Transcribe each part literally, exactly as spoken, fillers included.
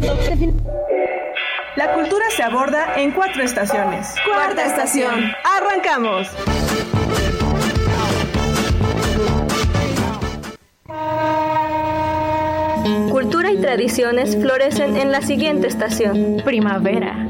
La cultura se aborda en cuatro estaciones. Cuarta estación. ¡Arrancamos! Cultura y tradiciones florecen en la siguiente estación. Primavera.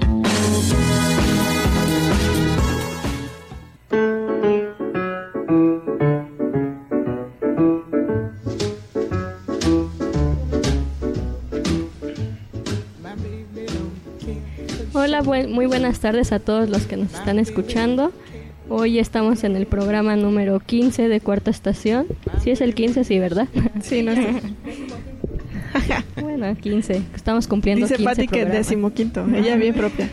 Hola, buen, muy buenas tardes a todos los que nos están escuchando. Hoy estamos en el programa número quince de Cuarta Estación. Sí es el quince, sí, ¿verdad? Sí, no sé. Bueno, quince. Estamos cumpliendo Dice quince Pati que programas. decimoquinto. Ella bien propia.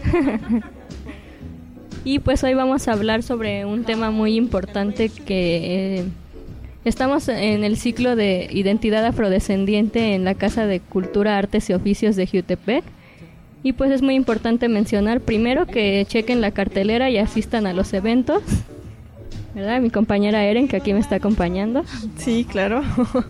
Y pues hoy vamos a hablar sobre un tema muy importante que... Eh, estamos en el ciclo de identidad afrodescendiente en la Casa de Cultura, Artes y Oficios de Jiutepec. Y pues es muy importante mencionar primero que chequen la cartelera y asistan a los eventos, ¿verdad? Mi compañera Eren, que aquí me está acompañando. Sí, claro.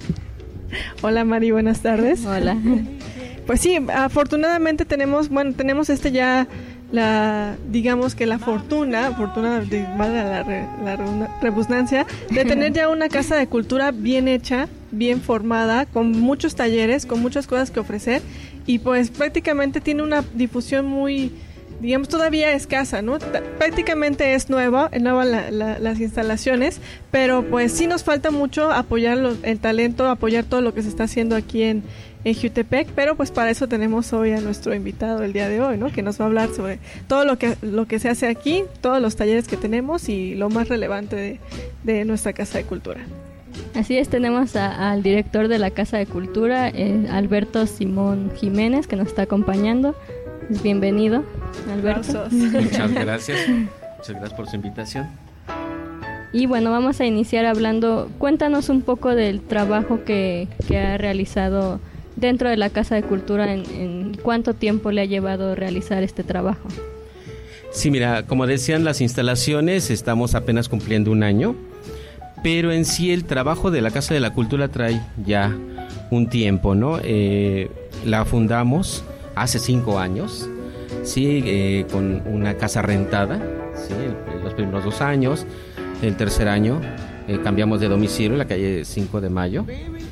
Hola Mari, buenas tardes. Hola. Pues sí, afortunadamente tenemos, bueno, tenemos este ya, la, digamos que la fortuna, fortuna de vale la, re, la rebusnancia, de tener ya una casa de cultura bien hecha, bien formada, con muchos talleres, con muchas cosas que ofrecer. Y pues prácticamente tiene una difusión muy, digamos, todavía escasa, ¿no? T- prácticamente es nueva, nueva la, la, las instalaciones, pero pues sí nos falta mucho apoyar los, el talento, apoyar todo lo que se está haciendo aquí en, en Jiutepec, pero pues para eso tenemos hoy a nuestro invitado el día de hoy, ¿no? Que nos va a hablar sobre todo lo que, lo que se hace aquí, todos los talleres que tenemos y lo más relevante de, de nuestra Casa de Cultura. Así es, tenemos a, al director de la Casa de Cultura, eh, Alberto Simón Jiménez, que nos está acompañando. Bienvenido, Alberto. Muchas gracias. Muchas gracias por su invitación. Y bueno, vamos a iniciar hablando, cuéntanos un poco del trabajo que, que ha realizado dentro de la Casa de Cultura, en, en cuánto tiempo le ha llevado realizar este trabajo. Sí, mira, como decían las instalaciones, estamos apenas cumpliendo un año. Pero en sí el trabajo de la Casa de la Cultura trae ya un tiempo, ¿no? Eh, la fundamos hace cinco años, sí, eh, con una casa rentada, sí, el, los primeros dos años. El tercer año eh, cambiamos de domicilio en la calle cinco de mayo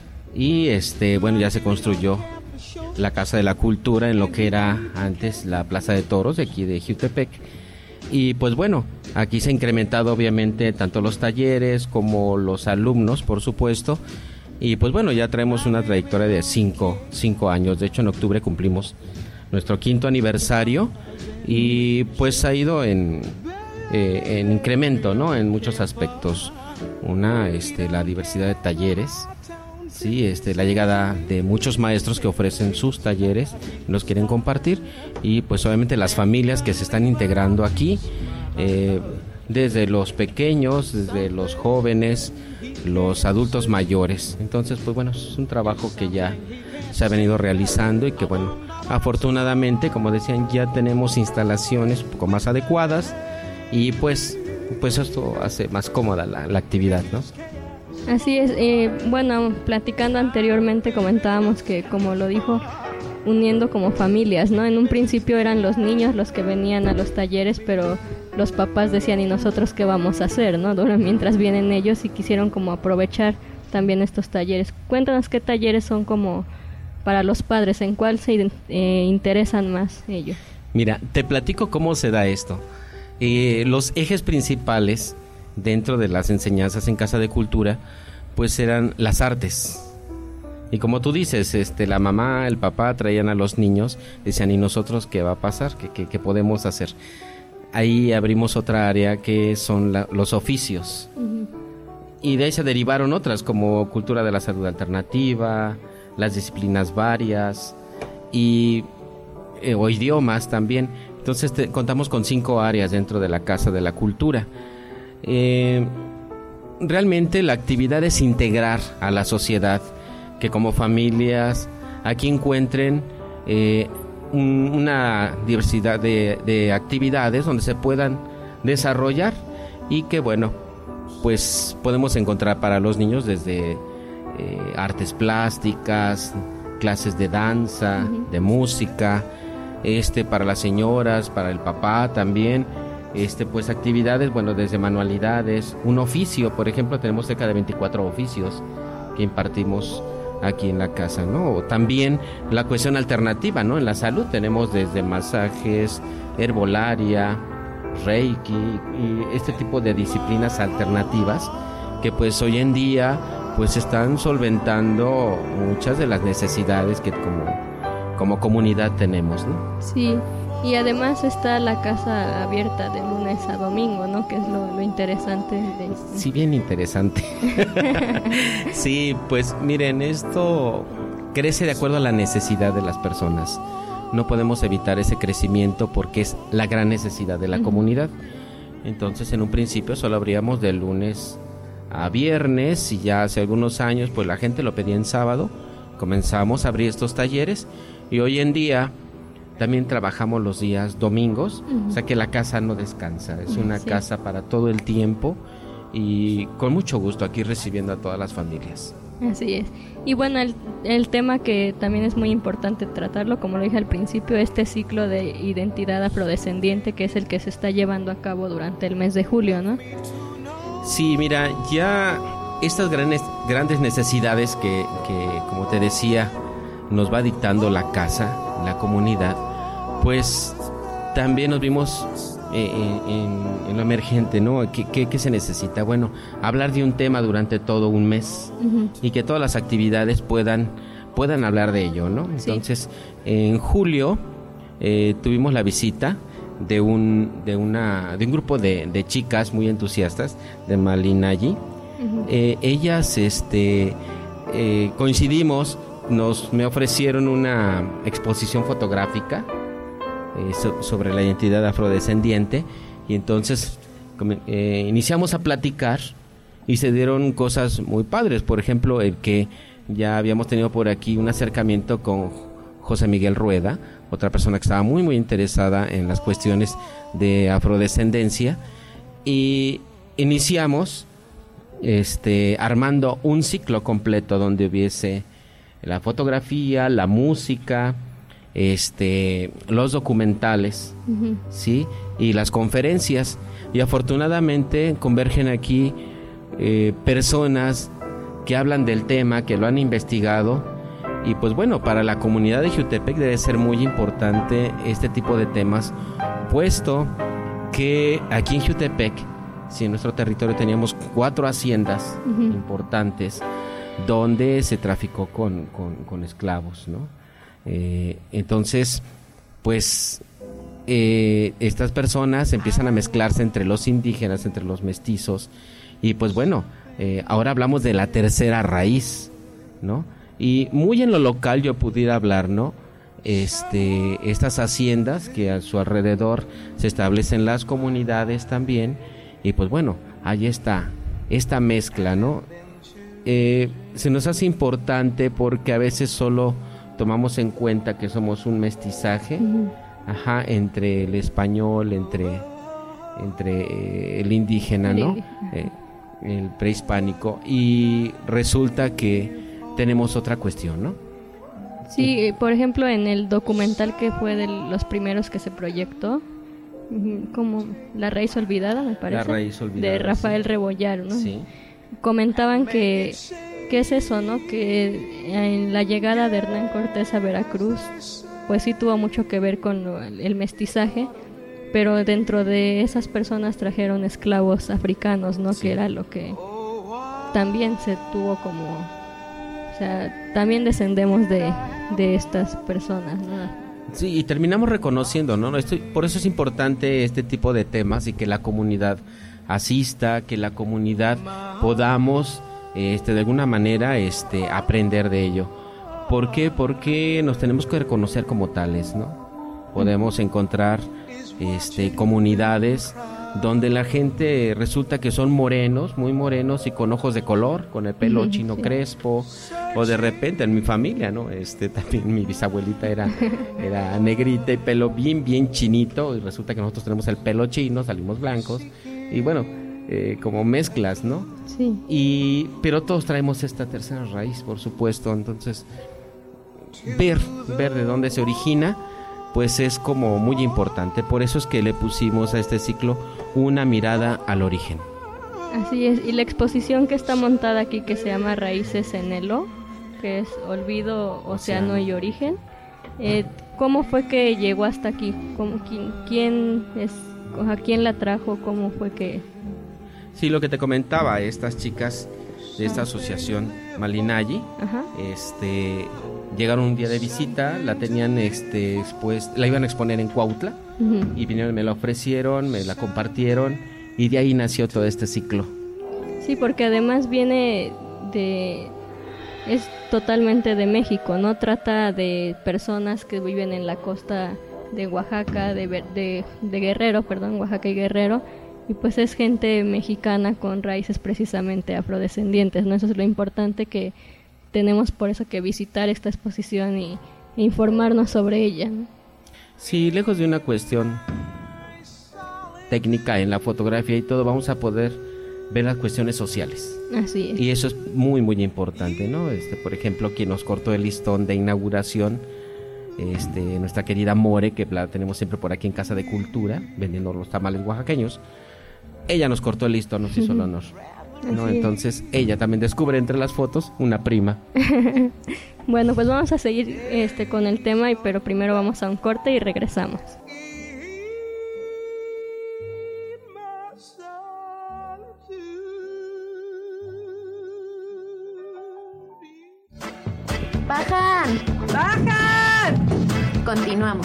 y este, bueno, ya se construyó la Casa de la Cultura en lo que era antes la Plaza de Toros de aquí de Jiutepec. Y pues bueno, aquí se ha incrementado obviamente tanto los talleres como los alumnos, por supuesto. Y pues bueno, ya traemos una trayectoria de cinco, cinco años. De hecho, en octubre cumplimos nuestro quinto aniversario y pues ha ido en, eh, en incremento, ¿no? En muchos aspectos. Una, este, la diversidad de talleres. Sí, este, la llegada de muchos maestros que ofrecen sus talleres, nos quieren compartir y pues obviamente las familias que se están integrando aquí, eh, desde los pequeños, desde los jóvenes, los adultos mayores. Entonces, pues bueno, es un trabajo que ya se ha venido realizando y que bueno, afortunadamente, como decían, ya tenemos instalaciones un poco más adecuadas y pues, pues esto hace más cómoda la, la actividad, ¿no? Así es, eh, bueno, platicando anteriormente comentábamos que, como lo dijo, uniendo como familias, ¿no? En un principio eran los niños los que venían a los talleres, pero los papás decían, ¿y nosotros qué vamos a hacer, no? Mientras vienen ellos y quisieron como aprovechar también estos talleres. Cuéntanos qué talleres son como para los padres, ¿en cuál se eh, interesan más ellos? Mira, te platico cómo se da esto. Eh, los ejes principales dentro de las enseñanzas en Casa de Cultura, pues eran las artes. Y como tú dices, este, la mamá, el papá traían a los niños, decían, ¿y nosotros qué va a pasar? ¿Qué, qué, qué podemos hacer? Ahí abrimos otra área que son la, los oficios. Uh-huh. Y de ahí se derivaron otras, como cultura de la salud alternativa, las disciplinas varias, y, eh, o idiomas también. Entonces te, contamos con cinco áreas dentro de la Casa de la Cultura. Eh, realmente la actividad es integrar a la sociedad, que como familias aquí encuentren eh, un, una diversidad de, de actividades donde se puedan desarrollar y que bueno, pues podemos encontrar para los niños desde eh, artes plásticas, clases de danza, uh-huh. de música, este para las señoras, para el papá también, este pues actividades, bueno, desde manualidades, un oficio, por ejemplo, tenemos cerca de veinticuatro oficios que impartimos aquí en la casa, ¿no? O también la cuestión alternativa, ¿no? En la salud tenemos desde masajes, herbolaria, reiki y este tipo de disciplinas alternativas que pues hoy en día pues están solventando muchas de las necesidades que como, como comunidad tenemos, ¿no? Sí, y además está la casa abierta de lunes a domingo, ¿no? Que es lo, lo interesante de... Sí, bien interesante. Sí, pues miren, esto crece de acuerdo a la necesidad de las personas. No podemos evitar ese crecimiento porque es la gran necesidad de la uh-huh. comunidad. Entonces, en un principio solo abríamos de lunes a viernes y ya hace algunos años pues la gente lo pedía en sábado. Comenzamos a abrir estos talleres y hoy en día también trabajamos los días domingos, uh-huh. o sea que la casa no descansa, es una sí. casa para todo el tiempo y con mucho gusto aquí recibiendo a todas las familias. Así es. Y bueno, el, el tema que también es muy importante tratarlo, como lo dije al principio, este ciclo de identidad afrodescendiente que es el que se está llevando a cabo durante el mes de julio, ¿no? Sí, mira, ya estas grandes, grandes necesidades que, que, como te decía, nos va dictando la casa, la comunidad, pues también nos vimos eh, en, en lo emergente, ¿no? ¿Qué, qué, ¿Qué se necesita? Bueno, hablar de un tema durante todo un mes uh-huh. y que todas las actividades puedan, puedan hablar de ello, ¿no? Entonces, sí. en julio eh, tuvimos la visita de un de una de un grupo de, de chicas muy entusiastas de Malinayi. Uh-huh. Eh, ellas, este, eh, coincidimos. Nos me ofrecieron una exposición fotográfica eh, so, sobre la identidad afrodescendiente y entonces eh, iniciamos a platicar y se dieron cosas muy padres. Por ejemplo, el que ya habíamos tenido por aquí un acercamiento con José Miguel Rueda, otra persona que estaba muy muy interesada en las cuestiones de afrodescendencia, y iniciamos este armando un ciclo completo donde hubiese la fotografía, la música, este, los documentales, uh-huh. ¿sí? Y las conferencias. Y afortunadamente convergen aquí eh, personas que hablan del tema, que lo han investigado. Y pues bueno, para la comunidad de Jiutepec debe ser muy importante este tipo de temas, puesto que aquí en Jiutepec, si en nuestro territorio teníamos cuatro haciendas uh-huh. importantes, donde se traficó con, con, con esclavos, ¿no? Eh, entonces, pues, eh, estas personas empiezan a mezclarse entre los indígenas, entre los mestizos, y pues bueno, eh, ahora hablamos de la tercera raíz, ¿no? Y muy en lo local yo pudiera hablar, ¿no? Este, estas haciendas que a su alrededor se establecen las comunidades también, y pues bueno, ahí está esta mezcla, ¿no? Eh, se nos hace importante porque a veces solo tomamos en cuenta que somos un mestizaje uh-huh. ajá, entre el español, entre, entre eh, el indígena, ¿no? Eh, el prehispánico, y resulta que tenemos otra cuestión, ¿no? Sí, eh, por ejemplo, en el documental que fue de los primeros que se proyectó, como La Raíz Olvidada, me parece, La Raíz Olvidada, de Rafael sí. Rebollar, ¿no? Sí. Comentaban que, que es eso, ¿no? Que en la llegada de Hernán Cortés a Veracruz, pues sí tuvo mucho que ver con lo, el mestizaje, pero dentro de esas personas trajeron esclavos africanos, ¿no? Sí. Que era lo que también se tuvo como, o sea, también descendemos de, de estas personas, ¿no? Sí, y terminamos reconociendo, ¿no? Esto, por eso es importante este tipo de temas y que la comunidad asista, que la comunidad podamos este, de alguna manera este, aprender de ello. ¿Por qué? Porque nos tenemos que reconocer como tales, ¿no? Podemos encontrar este, comunidades donde la gente resulta que son morenos, muy morenos y con ojos de color, con el pelo uh-huh, chino sí. crespo, o de repente en mi familia, ¿no? Este, también mi bisabuelita era, era negrita y pelo bien, bien chinito, y resulta que nosotros tenemos el pelo chino, salimos blancos, y bueno, eh, como mezclas, ¿no? Sí. Y, pero todos traemos esta tercera raíz, por supuesto, entonces ver, ver de dónde se origina, pues es como muy importante. Por eso es que le pusimos a este ciclo una mirada al origen. Así es, y la exposición que está montada aquí, que se llama Raíces en el O, que es Olvido, Océano y Origen, eh, ¿cómo fue que llegó hasta aquí? ¿Cómo, quién, quién es, ¿A quién la trajo? ¿Cómo fue que...? Sí, lo que te comentaba, estas chicas de esta asociación Malinayi, Ajá. este... llegaron un día de visita, la tenían este expuesta, la iban a exponer en Cuautla, uh-huh. y vinieron, me la ofrecieron, me la compartieron, y de ahí nació todo este ciclo. Sí, porque además viene de, es totalmente de México, ¿no? Trata de personas que viven en la costa de Oaxaca, de, de, de Guerrero, perdón, Oaxaca y Guerrero, y pues es gente mexicana con raíces precisamente afrodescendientes, ¿no? Eso es lo importante, que tenemos por eso que visitar esta exposición y, e informarnos sobre ella, ¿no? Sí, lejos de una cuestión técnica en la fotografía y todo, vamos a poder ver las cuestiones sociales. Así es. Y eso es muy, muy importante, ¿no? Este, por ejemplo, quien nos cortó el listón de inauguración, este, nuestra querida More, que la tenemos siempre por aquí en Casa de Cultura, vendiendo los tamales oaxaqueños. Ella nos cortó el listón, nos hizo el honor. ¿No? Entonces ella también descubre entre las fotos una prima. Bueno, pues vamos a seguir este con el tema, y pero primero vamos a un corte y regresamos. ¡Bajan! ¡Bajan! Continuamos.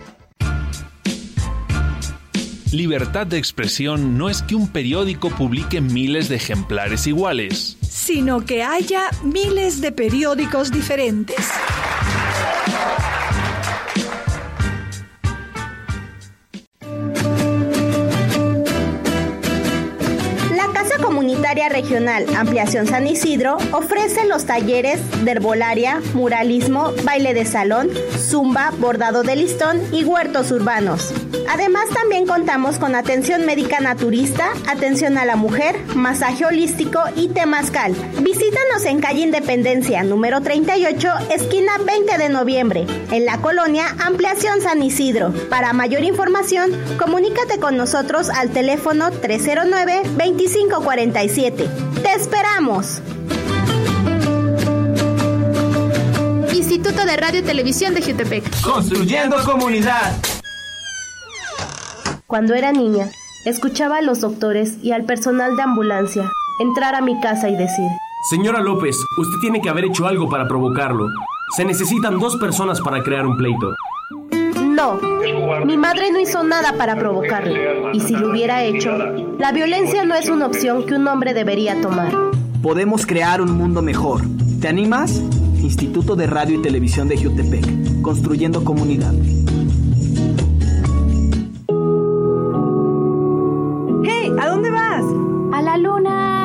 Libertad de expresión no es que un periódico publique miles de ejemplares iguales, sino que haya miles de periódicos diferentes. Comunitaria Regional Ampliación San Isidro ofrece los talleres de herbolaria, muralismo, baile de salón, zumba, bordado de listón y huertos urbanos. Además, también contamos con atención médica naturista, atención a la mujer, masaje holístico y temazcal. Visítanos en calle Independencia, número treinta y ocho, esquina veinte de noviembre, en la colonia Ampliación San Isidro. Para mayor información, comunícate con nosotros al teléfono tres cero nueve, veinticinco cuarenta y siete. ¡Te esperamos! Instituto de Radio y Televisión de Jutepec. Construyendo comunidad. Cuando era niña, escuchaba a los doctores y al personal de ambulancia entrar a mi casa y decir: Señora López, usted tiene que haber hecho algo para provocarlo. Se necesitan dos personas para crear un pleito. No, mi madre no hizo nada para provocarlo. Y si lo hubiera hecho, la violencia no es una opción que un hombre debería tomar. Podemos crear un mundo mejor. ¿Te animas? Instituto de Radio y Televisión de Jutepec. Construyendo comunidad. ¡Hey! ¿A dónde vas? ¡A la luna!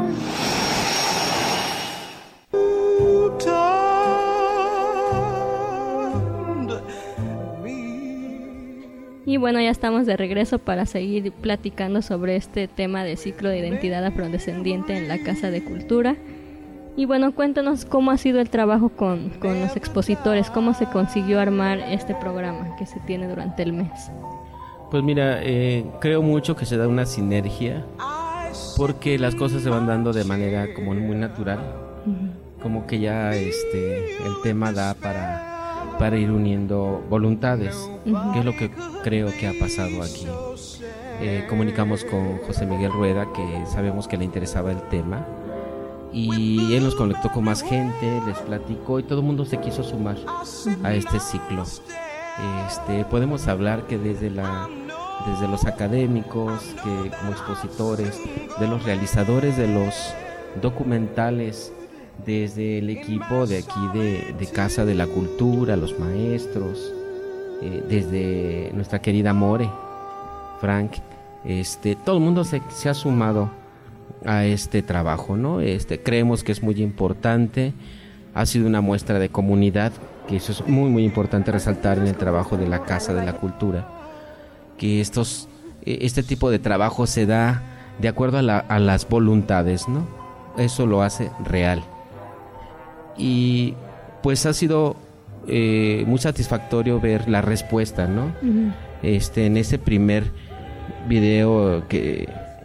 Y bueno, ya estamos de regreso para seguir platicando sobre este tema de ciclo de identidad afrodescendiente en la Casa de Cultura. Y bueno, cuéntanos cómo ha sido el trabajo con, con los expositores, cómo se consiguió armar este programa que se tiene durante el mes. Pues mira, eh, creo mucho que se da una sinergia, porque las cosas se van dando de manera como muy natural, uh-huh. como que ya este el tema da para... para ir uniendo voluntades, uh-huh. que es lo que creo que ha pasado aquí. Eh, comunicamos con José Miguel Rueda, que sabemos que le interesaba el tema, y él nos conectó con más gente, les platicó y todo el mundo se quiso sumar uh-huh. a este ciclo. Este, podemos hablar que desde la desde los académicos, que como expositores, de los realizadores de los documentales, desde el equipo de aquí de, de Casa de la Cultura, los maestros, eh, desde nuestra querida More, Frank, este, todo el mundo se, se ha sumado a este trabajo, ¿no? Este, creemos que es muy importante, ha sido una muestra de comunidad, que eso es muy muy importante resaltar en el trabajo de la Casa de la Cultura, que estos, este tipo de trabajo se da de acuerdo a, la, a las voluntades, ¿no? Eso lo hace real. Y pues ha sido eh, muy satisfactorio ver la respuesta, ¿no? Uh-huh. Este, en ese primer video que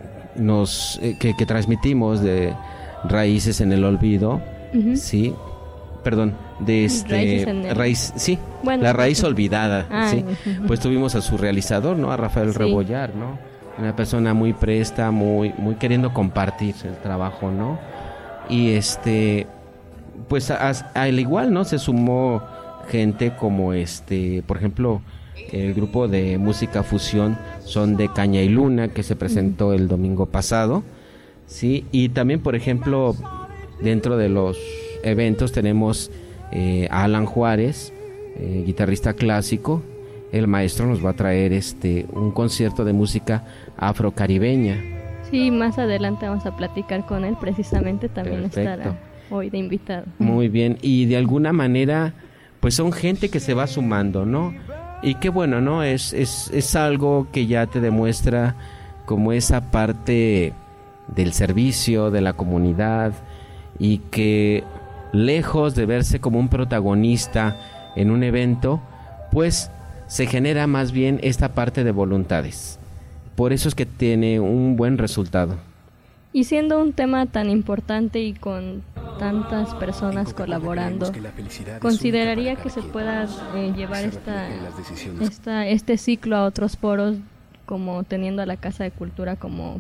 nos eh, que, que transmitimos de Raíces en el Olvido, uh-huh. sí, perdón, de este el... raíz, sí, bueno, la raíz olvidada, ah, sí, uh-huh. pues tuvimos a su realizador, ¿no? A Rafael sí. Rebollar, ¿no? Una persona muy presta, muy, muy queriendo compartir el trabajo, ¿no? Y este, pues a, a, al igual, ¿no? Se sumó gente como este, por ejemplo, el grupo de música fusión Son de Caña y Luna, que se presentó el domingo pasado, sí, y también, por ejemplo, dentro de los eventos tenemos eh, a Alan Juárez, eh, guitarrista clásico. El maestro nos va a traer este un concierto de música afrocaribeña. Sí, más adelante vamos a platicar con él, precisamente también Perfecto. Estará hoy de invitado. Muy bien, y de alguna manera pues son gente que se va sumando, ¿no? Y qué bueno, ¿no? Es, es, es algo que ya te demuestra como esa parte del servicio, de la comunidad, y que lejos de verse como un protagonista en un evento, pues se genera más bien esta parte de voluntades. Por eso es que tiene un buen resultado. Y siendo un tema tan importante y con tantas personas colaborando, ¿consideraría que se pueda eh, llevar esta, esta, este ciclo a otros foros, como teniendo a la Casa de Cultura como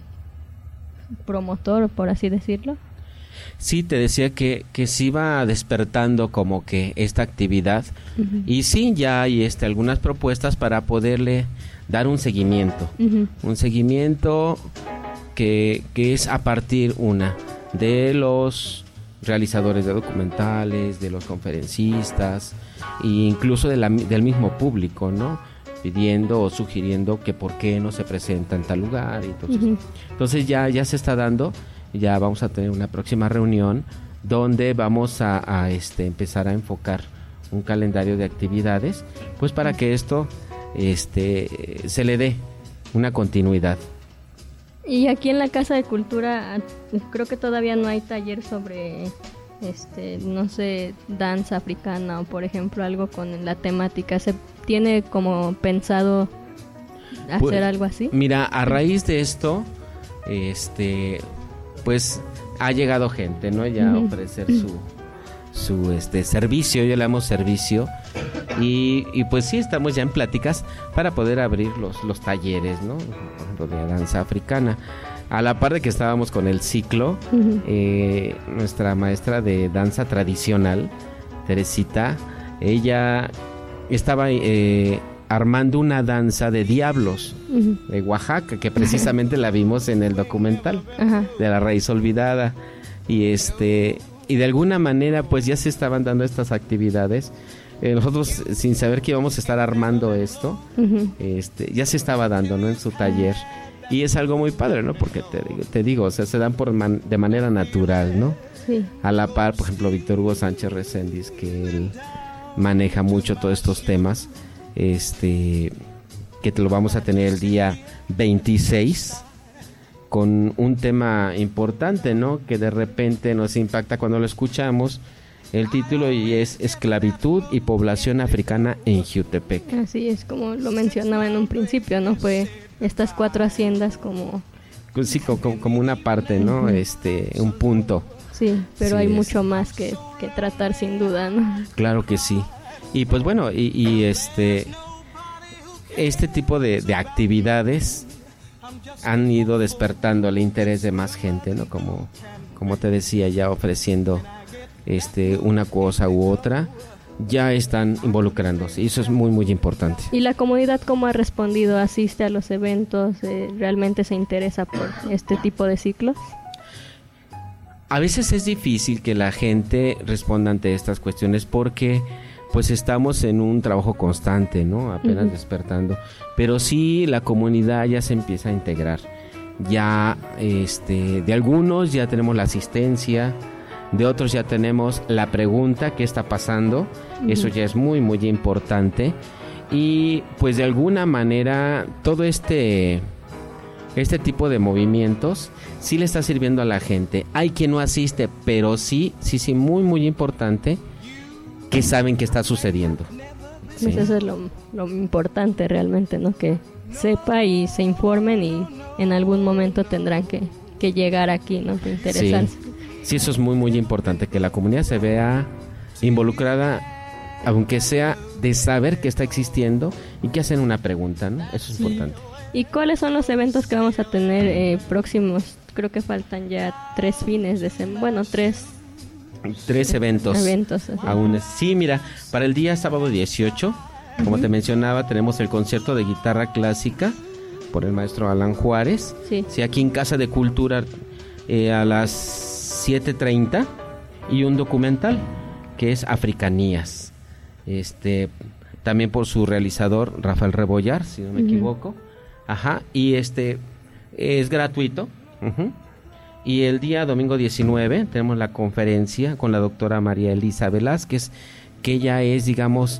promotor, por así decirlo? Sí, te decía que, que se iba despertando como que esta actividad, uh-huh. y sí, ya hay este, algunas propuestas para poderle dar un seguimiento, uh-huh. un seguimiento que, que es a partir una de los realizadores de documentales, de los conferencistas e incluso de la, del mismo público, ¿no? Pidiendo o sugiriendo que por qué no se presenta en tal lugar. Entonces, uh-huh. entonces ya, ya se está dando. Ya vamos a tener una próxima reunión donde vamos a, a este, empezar a enfocar un calendario de actividades, pues para que esto este, se le dé una continuidad. Y aquí en la Casa de Cultura creo que todavía no hay taller sobre, este, no sé, danza africana o por ejemplo algo con la temática. ¿Se tiene como pensado hacer pues, algo así? Mira, a raíz de esto, este... pues ha llegado gente, ¿no? Ya a ofrecer su su este servicio, yo le llamo servicio, y, y pues sí, estamos ya en pláticas para poder abrir los, los talleres, ¿no? Por ejemplo, de danza africana. A la par de que estábamos con el ciclo, uh-huh. eh, nuestra maestra de danza tradicional, Teresita, ella estaba eh, armando una danza de diablos, uh-huh. de Oaxaca, que precisamente la vimos en el documental, uh-huh. de La Raíz Olvidada, y este y de alguna manera pues ya se estaban dando estas actividades. Eh, nosotros sin saber que íbamos a estar armando esto, uh-huh. este ya se estaba dando, ¿no? En su taller, y es algo muy padre, ¿no? Porque te, te digo, o sea, se dan por man, de manera natural, ¿no? Sí. A la par, por ejemplo, Víctor Hugo Sánchez Reséndiz, que él maneja mucho todos estos temas, este que te lo vamos a tener el día veintiséis con un tema importante, ¿no? Que de repente nos impacta cuando lo escuchamos, el título, y es Esclavitud y Población Africana en Jiutepec. Así es, como lo mencionaba en un principio, ¿no? Fue estas cuatro haciendas como... Sí, como, como una parte, ¿no? Uh-huh. Este, un punto. Sí, pero sí, hay es... mucho más que, que tratar sin duda, ¿no? Claro que sí. Y pues bueno, y, y este este tipo de, de actividades han ido despertando el interés de más gente, ¿no? Como, como te decía, ya ofreciendo este una cosa u otra, ya están involucrándose, y eso es muy muy importante. ¿Y la comunidad cómo ha respondido? ¿Asiste a los eventos? Eh, ¿Realmente se interesa por este tipo de ciclos? A veces es difícil que la gente responda ante estas cuestiones porque pues estamos en un trabajo constante, ¿no? Apenas uh-huh. despertando, pero sí la comunidad ya se empieza a integrar. Ya este de algunos ya tenemos la asistencia, de otros ya tenemos la pregunta, ¿qué está pasando? Uh-huh. Eso ya es muy muy importante, y pues de alguna manera todo este este tipo de movimientos sí le está sirviendo a la gente. Hay quien no asiste, pero sí, sí, sí, muy muy importante que saben que está sucediendo. Pues ¿sí? eso es lo, lo importante realmente, ¿no? Que sepa y se informen y en algún momento tendrán que, que llegar aquí, ¿no? Que interesarse. Sí. sí, eso es muy muy importante, que la comunidad se vea involucrada, aunque sea de saber que está existiendo y que hacen una pregunta, ¿no? Eso es sí. importante. ¿Y cuáles son los eventos que vamos a tener eh, próximos? Creo que faltan ya tres fines de semana, bueno, tres... Tres eventos. Eventos. Aún es. Sí, mira, para el día sábado dieciocho, como uh-huh. te mencionaba, tenemos el concierto de guitarra clásica por el maestro Alan Juárez. Sí. Sí, aquí en Casa de Cultura eh, a las siete treinta y un documental que es Africanías. Este, también por su realizador Rafael Rebollar, si no me uh-huh. equivoco. Ajá, y este es gratuito. Uh-huh. Y el día domingo diecinueve tenemos la conferencia con la doctora María Elisa Velázquez, que ella es, digamos,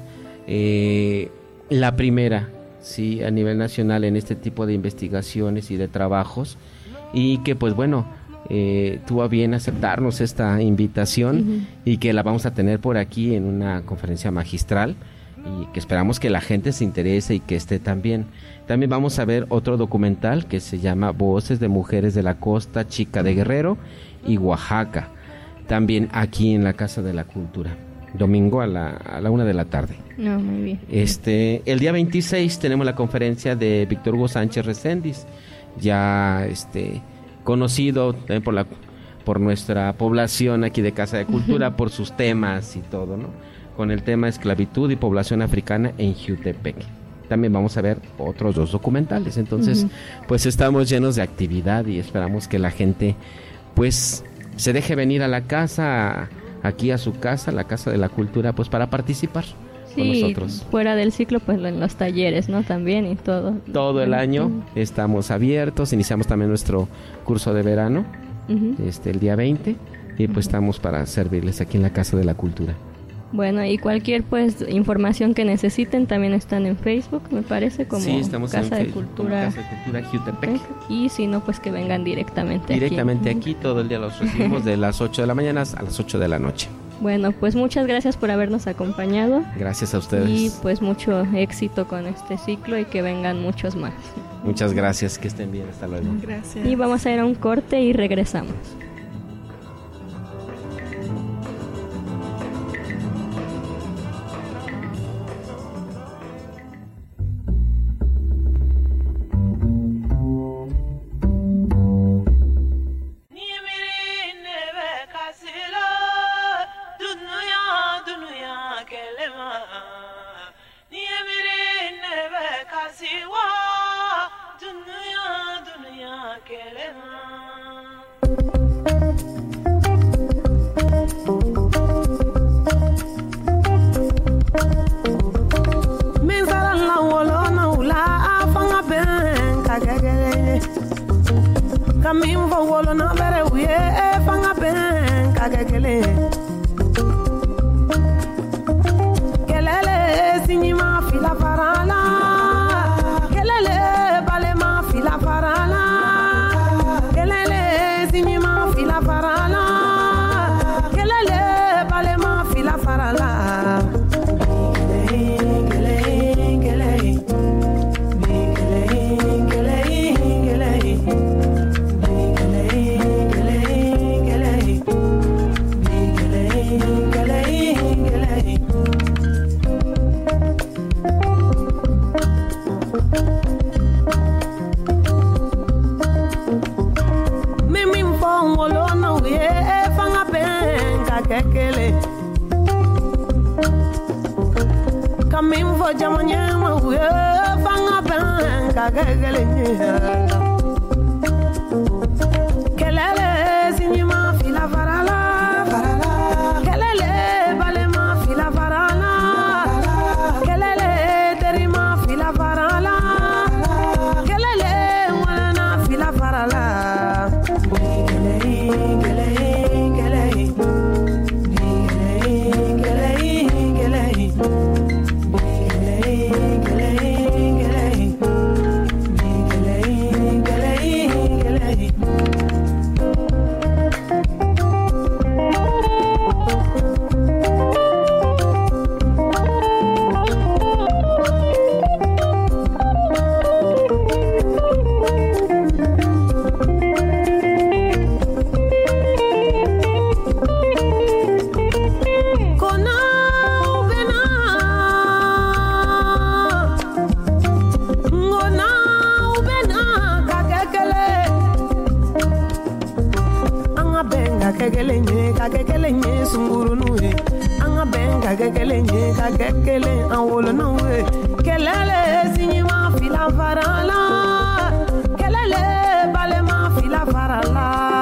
eh, la primera, sí, a nivel nacional en este tipo de investigaciones y de trabajos, y que pues bueno, eh, tuvo a bien aceptarnos esta invitación uh-huh. y que la vamos a tener por aquí en una conferencia magistral, y que esperamos que la gente se interese y que esté también. También vamos a ver otro documental que se llama Voces de Mujeres de la Costa Chica de Guerrero y Oaxaca, también aquí en la Casa de la Cultura, domingo a la, a la una de la tarde. No, muy bien. Este, el día veintiséis tenemos la conferencia de Víctor Hugo Sánchez Recendis, ya este, conocido eh, por, la, por nuestra población aquí de Casa de Cultura, uh-huh. por sus temas y todo, ¿no? Con el tema esclavitud y población africana en Jutepec. También vamos a ver otros dos documentales. Entonces, uh-huh. pues estamos llenos de actividad y esperamos que la gente, pues, se deje venir a la casa, aquí a su casa, la Casa de la Cultura, pues, para participar sí, con nosotros. Fuera del ciclo, pues, en los talleres, ¿no? También y todo. Todo el año uh-huh. estamos abiertos. Iniciamos también nuestro curso de verano, uh-huh. este, el día veinte, y pues uh-huh. estamos para servirles aquí en la Casa de la Cultura. Bueno, y cualquier pues información que necesiten también están en Facebook, me parece, como sí, estamos Casa, en de Facebook, Cultura, Casa de Cultura Jutepec. Y si no, pues que vengan directamente Directamente aquí, aquí todo el día los recibimos de las ocho de la mañana a las ocho de la noche. Bueno, pues muchas gracias por habernos acompañado. Gracias a ustedes. Y pues mucho éxito con este ciclo y que vengan muchos más. Muchas gracias, que estén bien, hasta luego. Gracias. Y vamos a ir a un corte y regresamos. kelen ye sunguru nu ye an ka bɛn ka kɛ kelen ye ka kɛ kelen an wolonaw ye kɛlɛle siɲima fila fara la kɛlɛle balema fila fara la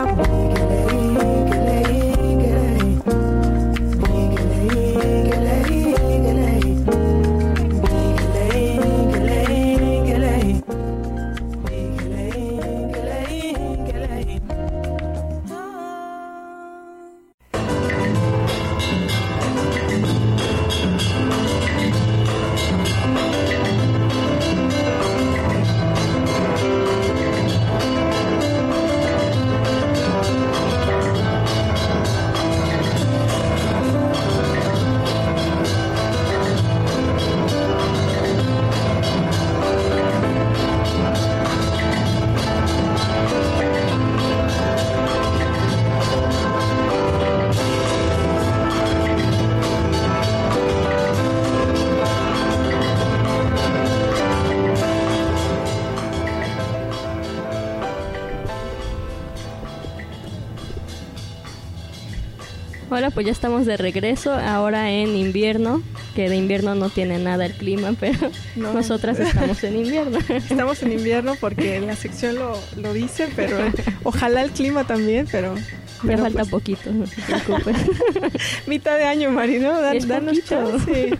Hola, pues ya estamos de regreso, ahora en invierno, que de invierno no tiene nada el clima, pero no. Nosotras estamos en invierno. Estamos en invierno porque la sección lo, lo dice, pero ojalá el clima también, pero... Me pero falta pues, poquito, no te preocupes. Mitad de año, Mari, ¿no? Dan, es danos chance.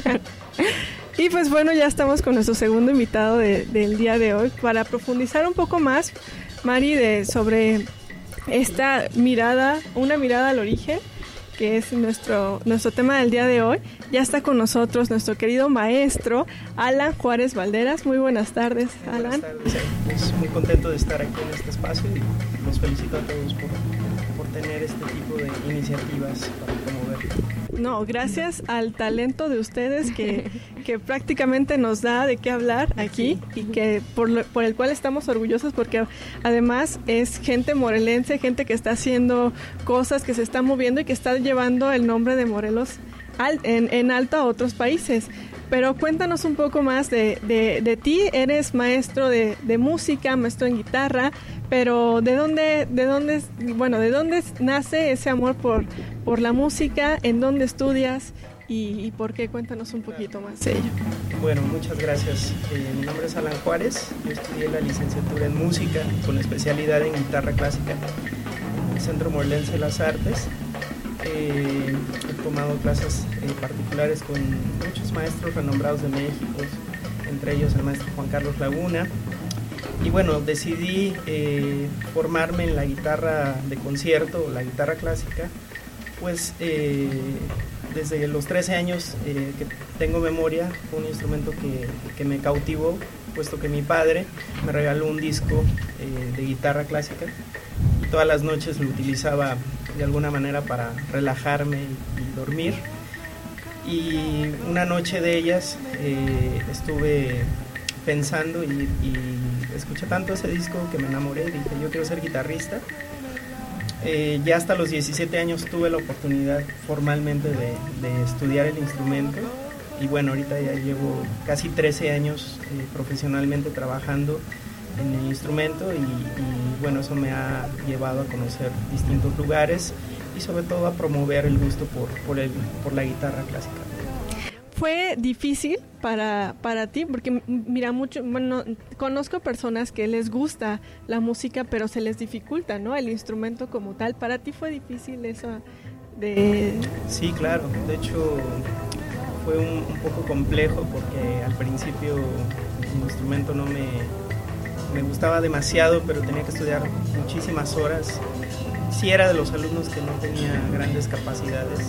Sí. Y pues bueno, ya estamos con nuestro segundo invitado de, del día de hoy para profundizar un poco más, Mari, de, sobre esta mirada, una mirada al origen, que es nuestro, nuestro tema del día de hoy. Ya está con nosotros nuestro querido maestro Alan Juárez Valderas. Muy buenas tardes, Alan. Buenas tardes. Pues muy contento de estar aquí en este espacio y los felicito a todos por, por tener este tipo de iniciativas para promover. No, gracias al talento de ustedes que, que prácticamente nos da de qué hablar aquí y que por, lo, por el cual estamos orgullosos porque además es gente morelense, gente que está haciendo cosas, que se está moviendo y que está llevando el nombre de Morelos al, en, en alto a otros países. Pero cuéntanos un poco más de, de, de ti. Eres maestro de, de música, maestro en guitarra, pero ¿de dónde, de dónde, bueno, de dónde nace ese amor por, por la música? ¿En dónde estudias? Y, y por qué? Cuéntanos un poquito más de ello. Bueno, muchas gracias. Eh, mi nombre es Alan Juárez. Yo estudié la licenciatura en música con especialidad en guitarra clásica en el Centro Morelense de las Artes. Eh, he tomado clases eh, particulares con muchos maestros renombrados de México, entre ellos el maestro Juan Carlos Laguna. Y bueno, decidí eh, formarme en la guitarra de concierto, la guitarra clásica, pues eh, desde los trece años eh, que tengo memoria, fue un instrumento que, que me cautivó, puesto que mi padre me regaló un disco eh, de guitarra clásica y todas las noches lo utilizaba de alguna manera para relajarme y, y dormir. Y una noche de ellas eh, estuve pensando y, y escuché tanto ese disco que me enamoré, dije yo quiero ser guitarrista. Eh, ya hasta los diecisiete años tuve la oportunidad formalmente de, de estudiar el instrumento y bueno, ahorita ya llevo casi trece años eh, profesionalmente trabajando en el instrumento y, y bueno, eso me ha llevado a conocer distintos lugares y sobre todo a promover el gusto por, por, el, por la guitarra clásica. ¿Fue difícil para, para ti? Porque mira, mucho, bueno, conozco personas que les gusta la música, pero se les dificulta, ¿no? El instrumento como tal. ¿Para ti fue difícil eso de...? Sí, claro. De hecho, fue un, un poco complejo porque al principio el instrumento no me, me gustaba demasiado, pero tenía que estudiar muchísimas horas. Sí era de los alumnos que no tenía grandes capacidades.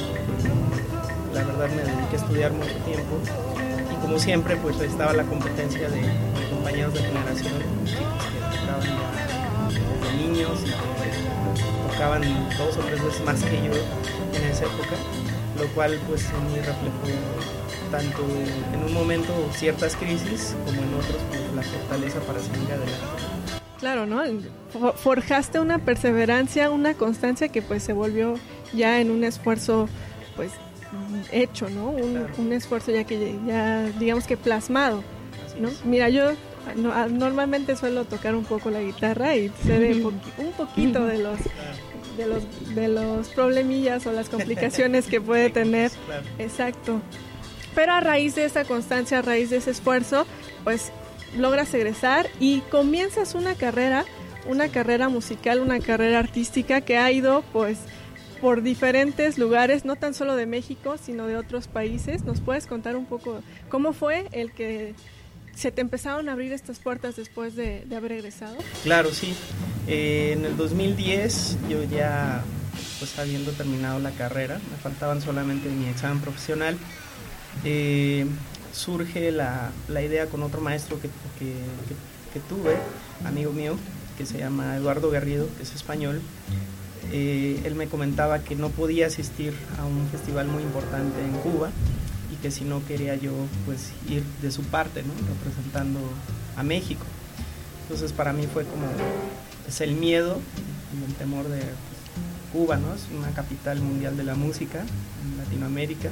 La verdad me dediqué a estudiar mucho tiempo y como siempre pues estaba la competencia de, de compañeros de generación, chicos que tocaban ya desde niños y que tocaban dos o tres veces más que yo en esa época, lo cual pues en mí reflejó tanto en un momento ciertas crisis como en otros pues la fortaleza para seguir adelante. Claro, ¿no? Forjaste una perseverancia, una constancia que pues se volvió ya en un esfuerzo pues hecho, ¿no? Un, claro. un esfuerzo ya que ya digamos que plasmado, ¿no? Mira, yo no, normalmente suelo tocar un poco la guitarra y sé de po- un poquito de los de los de los problemillas o las complicaciones que puede tener. Claro. Exacto. Pero a raíz de esa constancia, a raíz de ese esfuerzo, pues logras egresar y comienzas una carrera, una carrera musical, una carrera artística que ha ido pues por diferentes lugares, no tan solo de México, sino de otros países. ¿Nos puedes contar un poco cómo fue el que se te empezaron a abrir estas puertas después de, de haber egresado? Claro, sí. Eh, en el dos mil diez yo ya, pues habiendo terminado la carrera, me faltaban solamente mi examen profesional, eh, surge la, la idea con otro maestro que, que, que, que tuve, amigo mío, que se llama Eduardo Garrido, que es español. Eh, él me comentaba que no podía asistir a un festival muy importante en Cuba y que si no quería yo pues ir de su parte, ¿no? Representando a México. Entonces para mí fue como es el miedo y el temor de pues, Cuba, ¿no? Es una capital mundial de la música en Latinoamérica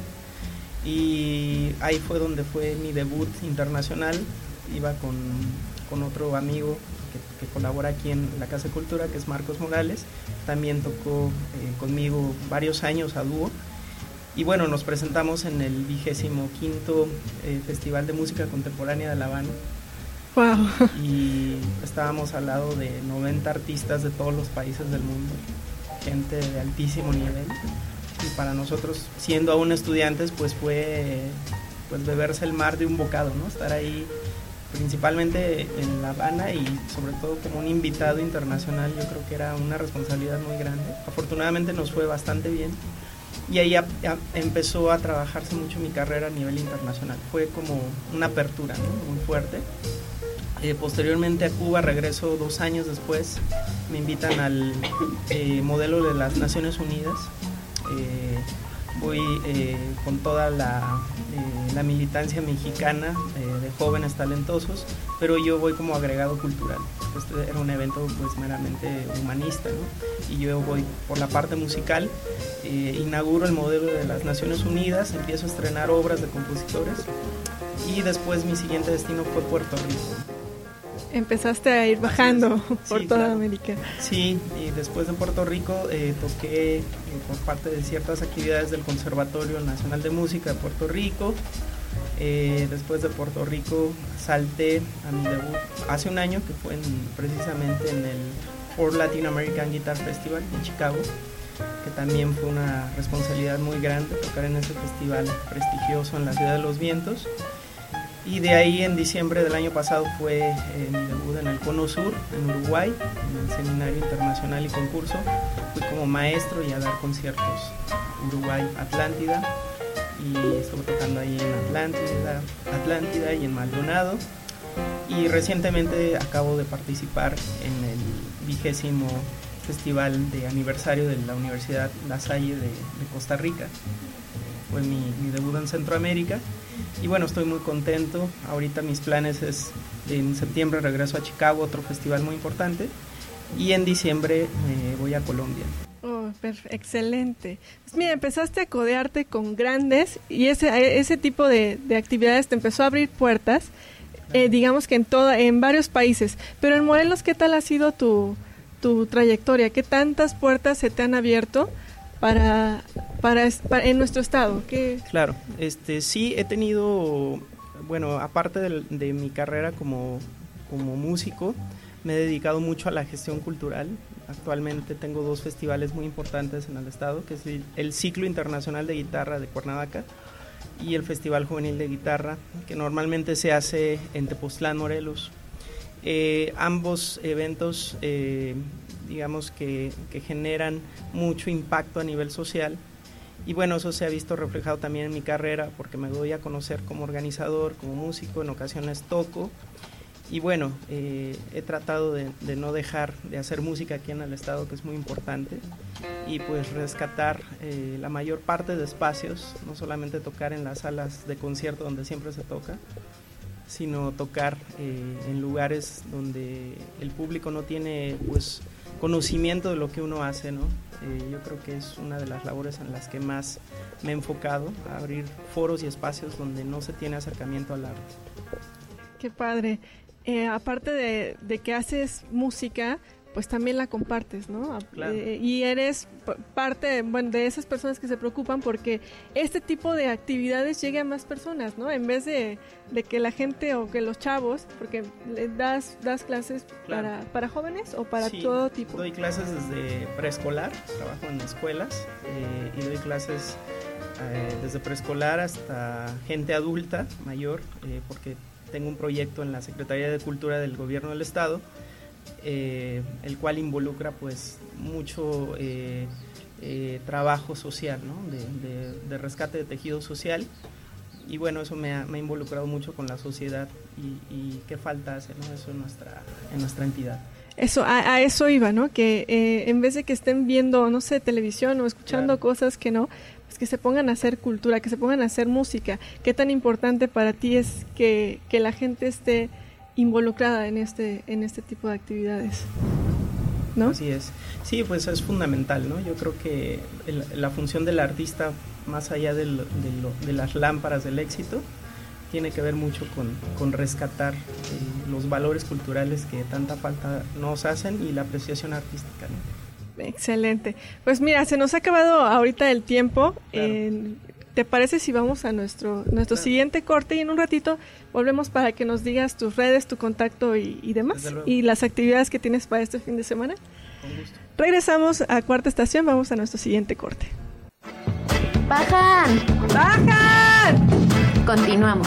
y ahí fue donde fue mi debut internacional. Iba con, con otro amigo que, que colabora aquí en la Casa de Cultura, que es Marcos Morales. También tocó eh, conmigo varios años a dúo. Y bueno, nos presentamos en el vigésimo quinto eh, Festival de Música Contemporánea de La Habana. Wow. Y estábamos al lado de noventa artistas de todos los países del mundo, gente de altísimo nivel. Y para nosotros, siendo aún estudiantes, pues fue pues beberse el mar de un bocado, ¿no? Estar ahí principalmente en La Habana y sobre todo como un invitado internacional, yo creo que era una responsabilidad muy grande. Afortunadamente nos fue bastante bien y ahí a, a, empezó a trabajarse mucho mi carrera a nivel internacional. Fue como una apertura, ¿no? Muy fuerte. Eh, posteriormente a Cuba regreso dos años después, me invitan al eh, modelo de las Naciones Unidas. Eh, voy eh, con toda la, eh, la militancia mexicana eh, de jóvenes talentosos, pero yo voy como agregado cultural. Este era un evento pues meramente humanista, ¿no? Y yo voy por la parte musical, eh, inauguro el modelo de las Naciones Unidas, empiezo a estrenar obras de compositores y después mi siguiente destino fue Puerto Rico. Empezaste a ir bajando por sí, toda claro. América. Sí, y después de Puerto Rico eh, toqué eh, por parte de ciertas actividades del Conservatorio Nacional de Música de Puerto Rico. Eh, después de Puerto Rico salté a mi debut hace un año, que fue en, precisamente en el Ford Latin American Guitar Festival en Chicago, que también fue una responsabilidad muy grande tocar en ese festival prestigioso en la Ciudad de los Vientos. Y de ahí en diciembre del año pasado fue eh, mi debut en el Cono Sur, en Uruguay, en el Seminario Internacional y Concurso. Fui como maestro y a dar conciertos Uruguay, Atlántida, y estuve tocando ahí en Atlántida, Atlántida y en Maldonado. Y recientemente acabo de participar en el vigésimo Festival de Aniversario de la Universidad La Salle de, de Costa Rica. Fue mi, mi debut en Centroamérica. Y bueno, estoy muy contento. Ahorita mis planes es, en septiembre regreso a Chicago, otro festival muy importante. Y en diciembre eh, voy a Colombia. Oh, excelente. Pues mira, empezaste a codearte con grandes y ese, ese tipo de, de actividades te empezó a abrir puertas, eh, digamos que en, toda, en varios países. Pero en Morelos, ¿qué tal ha sido tu, tu trayectoria? ¿Qué tantas puertas se te han abierto para, para, para en nuestro estado? ¿Qué? Claro, este, sí he tenido, bueno, aparte de, de mi carrera como, como músico, me he dedicado mucho a la gestión cultural. Actualmente tengo dos festivales muy importantes en el estado, que es el, el Ciclo Internacional de Guitarra de Cuernavaca y el Festival Juvenil de Guitarra, que normalmente se hace en Tepoztlán, Morelos. Eh, ambos eventos, eh, digamos que, que generan mucho impacto a nivel social, y bueno, eso se ha visto reflejado también en mi carrera, porque me doy a conocer como organizador, como músico, en ocasiones toco. Y bueno, eh, he tratado de, de no dejar de hacer música aquí en el estado, que es muy importante, y pues rescatar eh, la mayor parte de espacios, no solamente tocar en las salas de concierto donde siempre se toca, sino tocar eh, en lugares donde el público no tiene pues conocimiento de lo que uno hace, ¿no? Eh, yo creo que es una de las labores en las que más me he enfocado, a abrir foros y espacios donde no se tiene acercamiento al arte. Qué padre. Eh, aparte de, de que haces música, pues también la compartes, ¿no? Claro. Eh, y eres p- parte, bueno, de esas personas que se preocupan porque este tipo de actividades llegue a más personas, ¿no? En vez de, de que la gente o que los chavos, porque le das das clases Claro. para, para jóvenes o para Sí, todo tipo. Doy clases desde preescolar, trabajo en escuelas eh, y doy clases eh, desde preescolar hasta gente adulta, mayor, eh, porque tengo un proyecto en la Secretaría de Cultura del Gobierno del Estado, eh, el cual involucra pues mucho eh, eh, trabajo social, ¿no? de, de, de rescate de tejido social, y bueno, eso me ha, me ha involucrado mucho con la sociedad y, y qué falta hace, ¿no? Eso en nuestra, en nuestra entidad. Eso, a, a eso iba, ¿no? Que eh, en vez de que estén viendo, no sé, televisión o escuchando Claro. cosas que no, pues que se pongan a hacer cultura, que se pongan a hacer música. ¿Qué tan importante para ti es que, que la gente esté involucrada en este, en este tipo de actividades? ¿No? Así es. Sí, pues es fundamental, ¿no? Yo creo que el, la función del artista, más allá del, de, lo, de las lámparas del éxito, tiene que ver mucho con, con rescatar eh, los valores culturales que tanta falta nos hacen y la apreciación artística, ¿no? Excelente. Pues mira, se nos ha acabado ahorita el tiempo. Claro. Eh, ¿Te parece si vamos a nuestro nuestro Claro. siguiente corte y en un ratito volvemos para que nos digas tus redes, tu contacto y, y demás? Desde luego. Y las actividades que tienes para este fin de semana. Con gusto. Regresamos a Cuarta Estación, vamos a nuestro siguiente corte. ¡Bajan! ¡Bajan! Continuamos.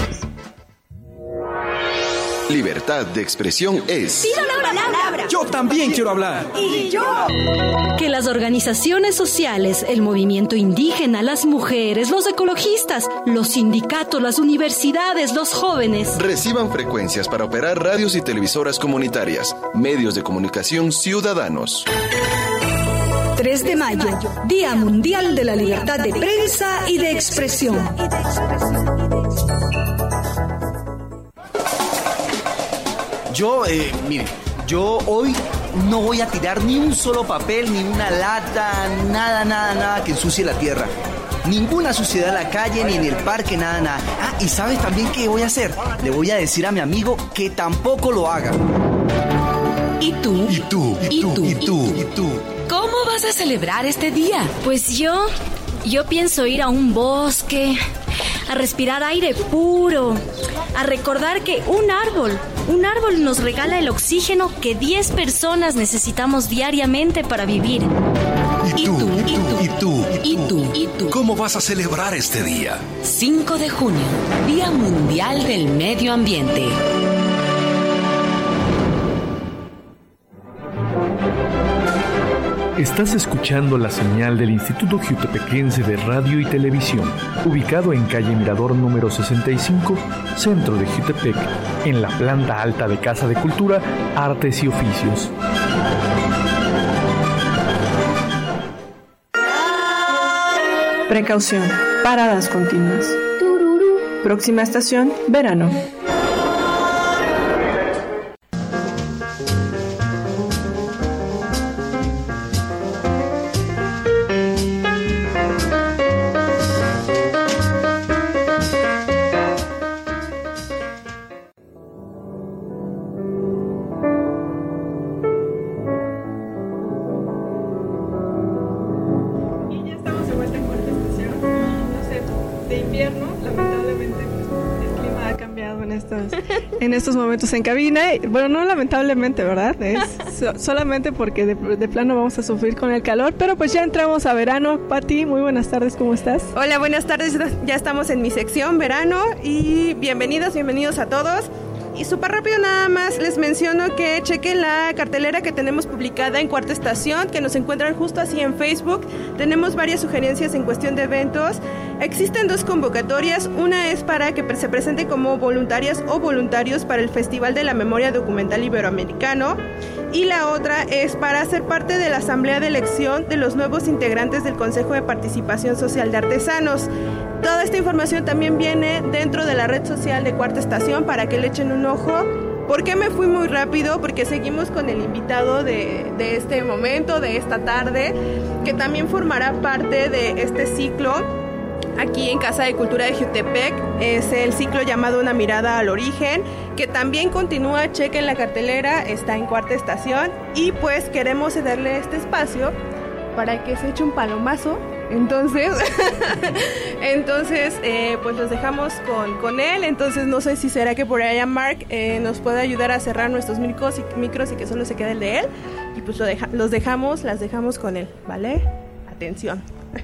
Libertad de expresión es... ¡Pido la palabra! Yo también quiero hablar. ¡Y yo! Que las organizaciones sociales, el movimiento indígena, las mujeres, los ecologistas, los sindicatos, las universidades, los jóvenes... reciban frecuencias para operar radios y televisoras comunitarias, medios de comunicación ciudadanos. tres de mayo, Día Mundial de la Libertad de Prensa y de Expresión. Yo, eh, mire, yo hoy no voy a tirar ni un solo papel, ni una lata, nada, nada, nada que ensucie la tierra. Ninguna suciedad en la calle, ni en el parque, nada, nada. Ah, y ¿sabes también qué voy a hacer? Le voy a decir a mi amigo que tampoco lo haga. ¿Y tú? ¿Y tú? ¿Y tú? ¿Y tú? ¿Y tú? ¿Cómo vas a celebrar este día? Pues yo, yo pienso ir a un bosque, a respirar aire puro, a recordar que un árbol, un árbol nos regala el oxígeno que diez personas necesitamos diariamente para vivir. ¿Y tú? ¿Y tú? ¿Y tú? ¿Y tú? ¿Y tú? ¿Cómo vas a celebrar este día? cinco de junio, Día Mundial del Medio Ambiente. Estás escuchando la señal del Instituto Jiutepequense de Radio y Televisión, ubicado en calle Mirador número sesenta y cinco, centro de Jiutepec, en la planta alta de Casa de Cultura, Artes y Oficios. Precaución, paradas continuas. Próxima estación, verano. En estos momentos en cabina, bueno, no lamentablemente, ¿verdad? Es so- solamente porque de, de plano vamos a sufrir con el calor, pero pues ya entramos a verano. Pati, muy buenas tardes, ¿cómo estás? Hola, buenas tardes, ya estamos en mi sección verano y bienvenidos, bienvenidos a todos. Y súper rápido nada más les menciono que chequen la cartelera que tenemos publicada en Cuarta Estación, que nos encuentran justo así en Facebook. Tenemos varias sugerencias en cuestión de eventos. Existen dos convocatorias, una es para que se presenten como voluntarias o voluntarios para el Festival de la Memoria Documental Iberoamericano, y la otra es para ser parte de la asamblea de elección de los nuevos integrantes del Consejo de Participación Social de Artesanos. Toda esta información también viene dentro de la red social de Cuarta Estación para que le echen un ojo. ¿Por qué me fui muy rápido? Porque seguimos con el invitado de, de este momento, de esta tarde, que también formará parte de este ciclo aquí en Casa de Cultura de Jiutepec. Es el ciclo llamado Una Mirada al Origen, que también continúa. Chequen la cartelera, está en Cuarta Estación y pues queremos cederle este espacio para que se eche un palomazo. Entonces, entonces eh, pues los dejamos con, con él. Entonces no sé si será que por allá Mark eh, nos puede ayudar a cerrar nuestros micros y, micros y que solo se quede el de él. Y pues lo deja, los dejamos, las dejamos con él, ¿vale? Atención.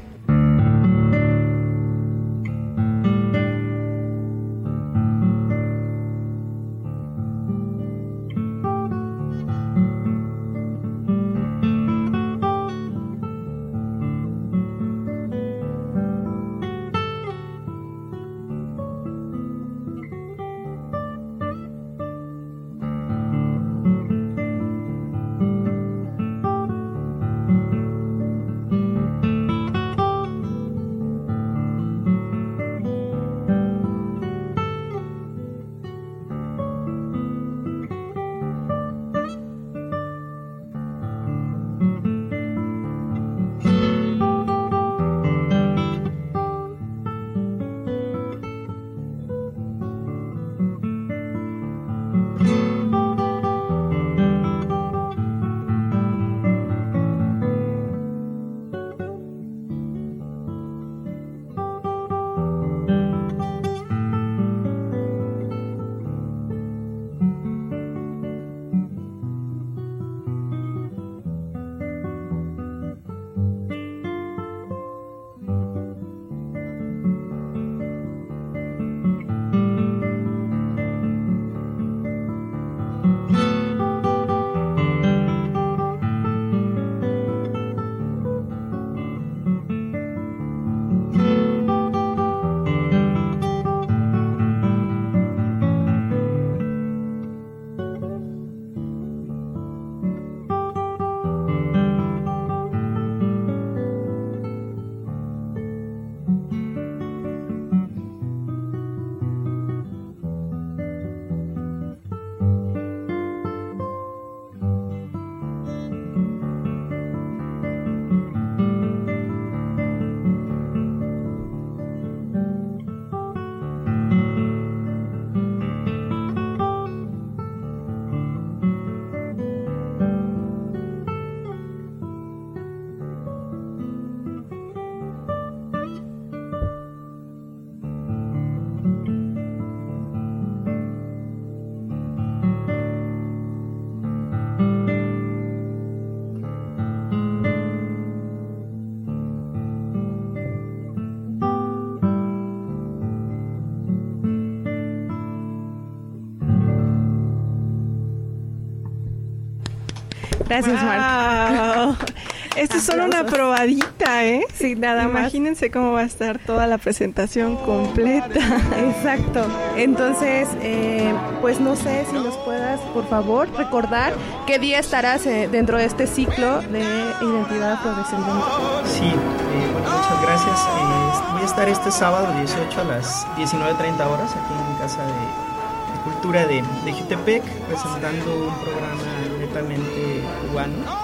Gracias, wow. Mark. Esto es solo una probadita, ¿eh? Sí, nada más. Imagínense cómo va a estar toda la presentación completa. Exacto. Entonces, eh, pues no sé si nos puedas, por favor, recordar qué día estarás eh, dentro de este ciclo de identidad afrodescendiente. Sí, eh, bueno, muchas gracias. Eh, voy a estar este sábado dieciocho a las diecinueve treinta horas aquí en Casa de, de Cultura de, de Jutepec, presentando un programa netamente cubano.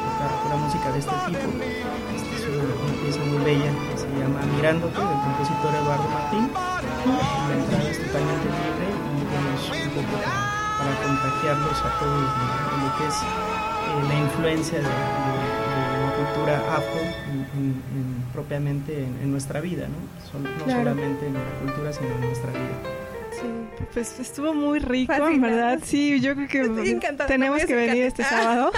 La música de este tipo. Esta es una pieza muy bella que se llama Mirándote, del compositor Eduardo Martín. La entrada es totalmente libre y bueno, es un poco para, para contagiarlos a todos de, de lo que es eh, la influencia de, de, de la cultura afro en, en, en, propiamente en, en nuestra vida, ¿no? Son, no claro. solamente en la cultura, sino en nuestra vida. Sí, pues estuvo muy rico, en verdad. Sí, yo creo que tenemos que venir este sábado.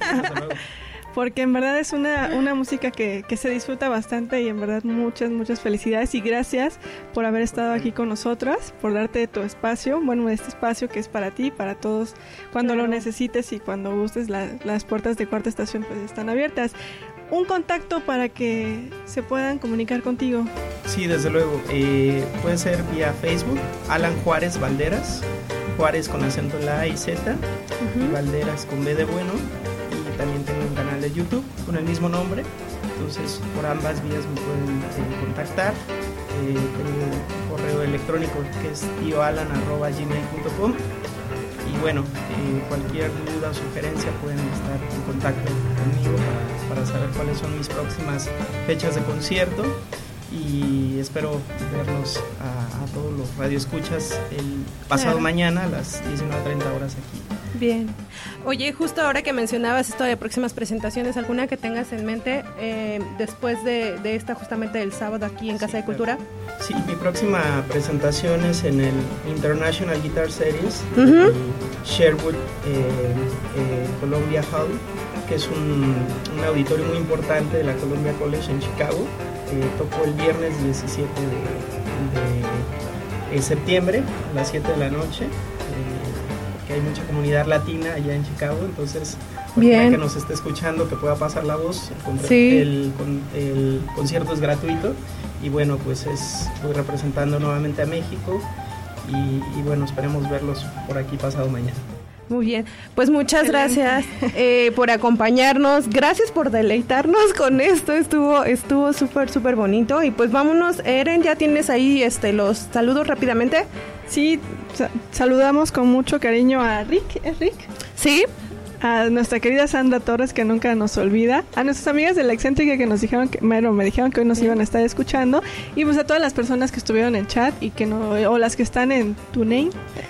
Porque en verdad es una, una música que, que se disfruta bastante y en verdad muchas, muchas felicidades y gracias por haber estado aquí con nosotras, por darte tu espacio, bueno, este espacio que es para ti, para todos, cuando claro. lo necesites y cuando gustes, la, las puertas de Cuarta Estación pues están abiertas. Un contacto para que se puedan comunicar contigo. Sí, desde luego, eh, puede ser vía Facebook, Alan Juárez Valderas, Juárez con acento en la A y Z, uh-huh. y Valderas con B de bueno. También tengo un canal de YouTube con el mismo nombre, entonces por ambas vías me pueden eh, contactar. Eh, tengo un correo electrónico que es tioalan arroba gmail punto com y bueno, eh, cualquier duda o sugerencia pueden estar en contacto conmigo para, para saber cuáles son mis próximas fechas de concierto y espero verlos a a todos los radioescuchas el pasado Claro. mañana a las diecinueve treinta horas aquí. Bien. Oye, justo ahora que mencionabas esto de próximas presentaciones, ¿alguna que tengas en mente eh, después de, de esta justamente del sábado aquí en Casa de Cultura? Sí, mi próxima presentación es en el International Guitar Series, Ujú. en Sherwood, eh, eh, Columbia Hall, que es un, un auditorio muy importante de la Columbia College en Chicago. Eh, toco el viernes diecisiete de, de, de septiembre a las siete de la noche. Hay mucha comunidad latina allá en Chicago, entonces cualquiera Bien. que nos esté escuchando que pueda pasar la voz, el, con- Sí. el, con- el concierto es gratuito y bueno, pues es voy representando nuevamente a México y, y bueno, esperemos verlos por aquí pasado mañana. Muy bien, pues muchas Excelente. gracias eh, por acompañarnos, gracias por deleitarnos con esto, estuvo estuvo súper súper bonito y pues vámonos, Eren, ya tienes ahí este los saludos rápidamente. Sí, sa- saludamos con mucho cariño a Rick, ¿es Rick? Sí. A nuestra querida Sandra Torres, que nunca nos olvida. A nuestras amigas de La Excéntrica que nos dijeron, que, bueno, me dijeron que hoy nos iban a estar escuchando. Y pues a todas las personas que estuvieron en chat y que no, o las que están en TuneIn.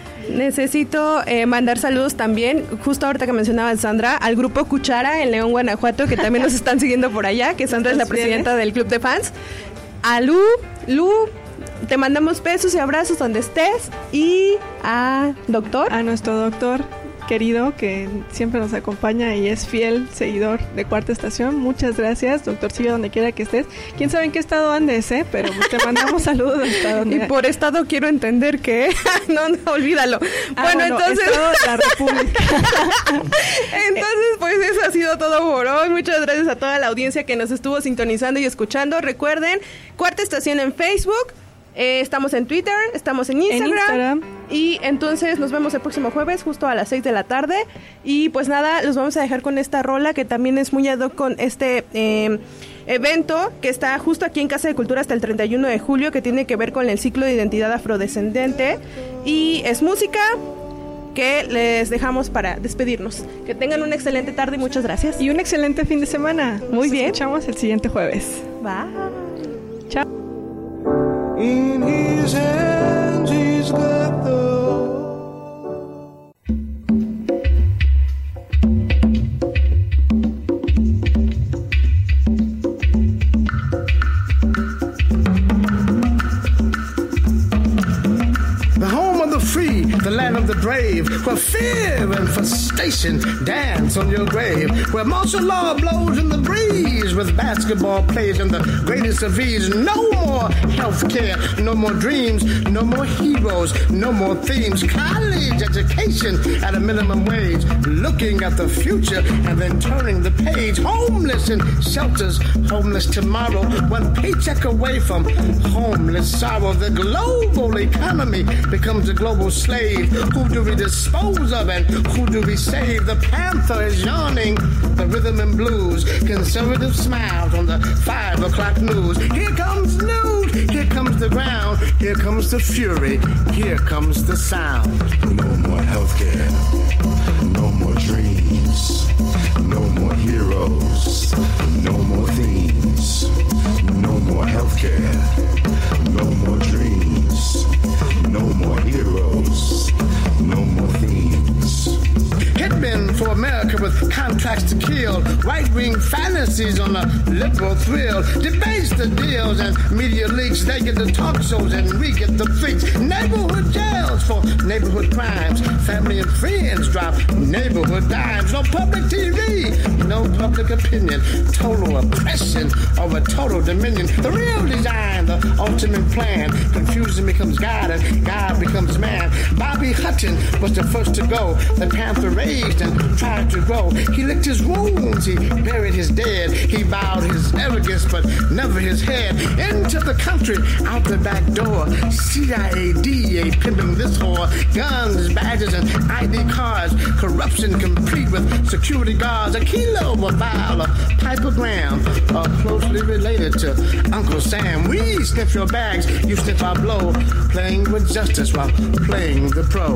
Necesito eh, mandar saludos también, justo ahorita que mencionaba Sandra, al grupo Cuchara en León, Guanajuato, que también nos están siguiendo por allá, que Sandra es la presidenta del club de fans. A Lu, Lu, te mandamos besos y abrazos donde estés. Y a Doctor. A nuestro doctor querido que siempre nos acompaña y es fiel seguidor de Cuarta Estación. Muchas gracias, doctorcillo, donde quiera que estés. Quién sabe en qué estado andes, ¿eh? Pero pues te mandamos saludos hasta donde... Y por estado quiero entender que... no, no, olvídalo. Ah, bueno, bueno, entonces... estado de la República. Entonces, pues eso ha sido todo por hoy. Muchas gracias a toda la audiencia que nos estuvo sintonizando y escuchando. Recuerden, Cuarta Estación en Facebook. Eh, estamos en Twitter, estamos en Instagram, En Instagram. y entonces nos vemos el próximo jueves justo a las seis de la tarde y pues nada, los vamos a dejar con esta rola que también es muy ad hoc con este eh, evento que está justo aquí en Casa de Cultura hasta el treinta y uno de julio, que tiene que ver con el ciclo de identidad afrodescendente y es música que les dejamos para despedirnos. Que tengan una excelente tarde y muchas gracias. Y un excelente fin de semana. Muy Nos bien. escuchamos el siguiente jueves. Bye. Chao. In his hands he's got the The home of the free, the land of the brave, where fear and frustration dance on your grave, where martial law blows in the breeze with basketball plays and the greatest of ease. No more health care, no more dreams, no more heroes, no more themes. College education at a minimum wage, looking at the future and then turning the page. Homeless in shelters, homeless tomorrow, one paycheck away from homeless sorrow. The global economy becomes a global slave. Who do we dispose of and who do we save? The panther is yawning, the rhythm and blues. Conservative smiles on the five o'clock news. Here comes news, here comes the ground, here comes the fury, here comes the sound. No more healthcare, no more dreams, no more heroes, no more themes, no more healthcare, no more dreams, no more heroes, no more themes. Hitmen for America with contracts to kill. Right-wing fantasies on a liberal thrill. Debates the deals and media leaks. They get the talk shows and we get the freaks. Neighborhood jails for neighborhood crimes. Family and friends drop neighborhood dimes. No public T V, no public opinion. Total oppression over total dominion. The real design, the ultimate plan. Confusion becomes God and God becomes man. Bobby Hutton was the first to go. The Panther raised and tried to grow. He licked his wounds, he buried his dead. He bowed his arrogance, but never his head. Into the country, out the back door. C I A D A pimping this whore. Guns, badges, and I D cards. Corruption complete with security guards. A kilo, a vial, a Piper Graham. Are closely related to Uncle Sam. We sniff your bags, you sniff our blow. Playing with justice while playing the pro.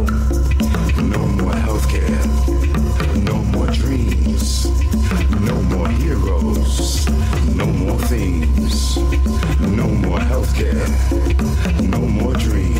No more healthcare, no more dreams, no more heroes, no more themes, no more healthcare, no more dreams.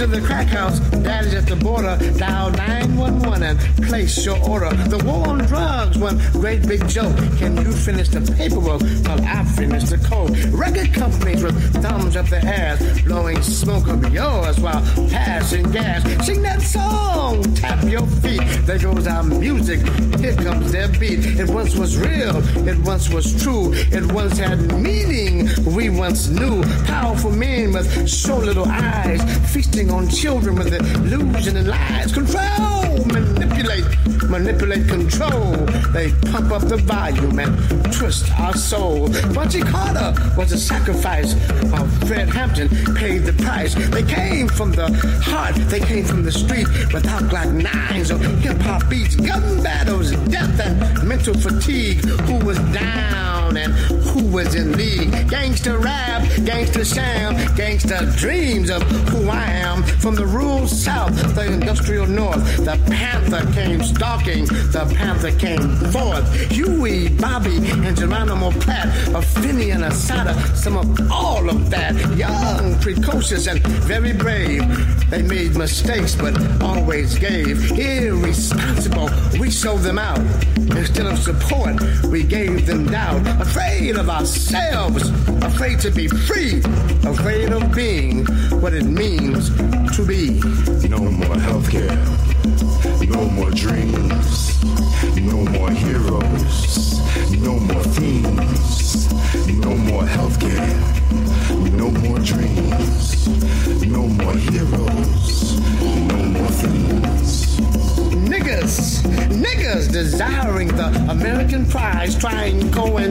in the crack house, daddy's at the border. Dial nine one one and place your order. The war on drugs, one great big joke. Can you finish the paperwork while I finish the code? Record companies with thumbs up their ass, blowing smoke up yours while passing gas. Sing that song, tap your feet. There goes our music, here comes their beat. It once was real, it once was true. It once had meaning, we once knew. Powerful men with so little eyes, feasting on children with illusion and lies. Control, manipulate, manipulate, control. They pump up the volume and twist our soul. Bunchy Carter was a sacrifice, while Fred Hampton paid the price. They came from the heart, they came from the street, without Glock nines or hip-hop beats, gun battles, death and mental fatigue. Who was down and who was in league? Gangster rap, gangster sham, gangster dreams of who I am. From the rural south, the industrial north, the Panther came stalking, the Panther came forth. Huey, Bobby, and Geronimo Platt, a Finney and a Sada, some of all of that. Young, precocious, and very brave. They made mistakes, but always gave. Irresponsible, we sold them out. Instead of support, we gave them doubt. Afraid of ourselves, afraid to be free, afraid of being what it means to be. No more healthcare, no more dreams, no more heroes, no more themes, no more healthcare, no more dreams, no more heroes, no more themes. Niggas, niggas desiring the American prize, trying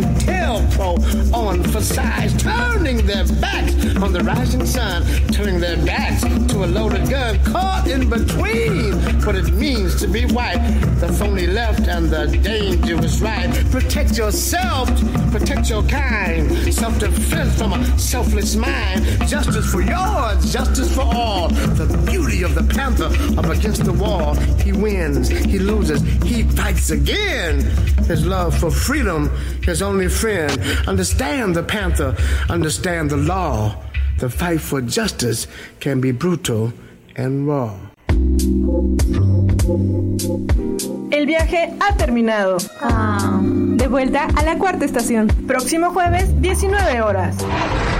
COINTELPRO on for size, turning their backs on the rising sun, turning their backs to a loaded gun, caught in between what it means to be white, the phony left and the dangerous right. Protect yourself, protect your kind, self-defense from a selfless mind, justice for yours, justice for all. The beauty of the Panther up against the wall. He wins, he loses, he fights again. His love for freedom, his only friend. Understand the Panther, understand the law. The fight for justice can be brutal and raw. El viaje ha terminado. Ah. De vuelta a la cuarta estación. Próximo jueves, diecinueve horas.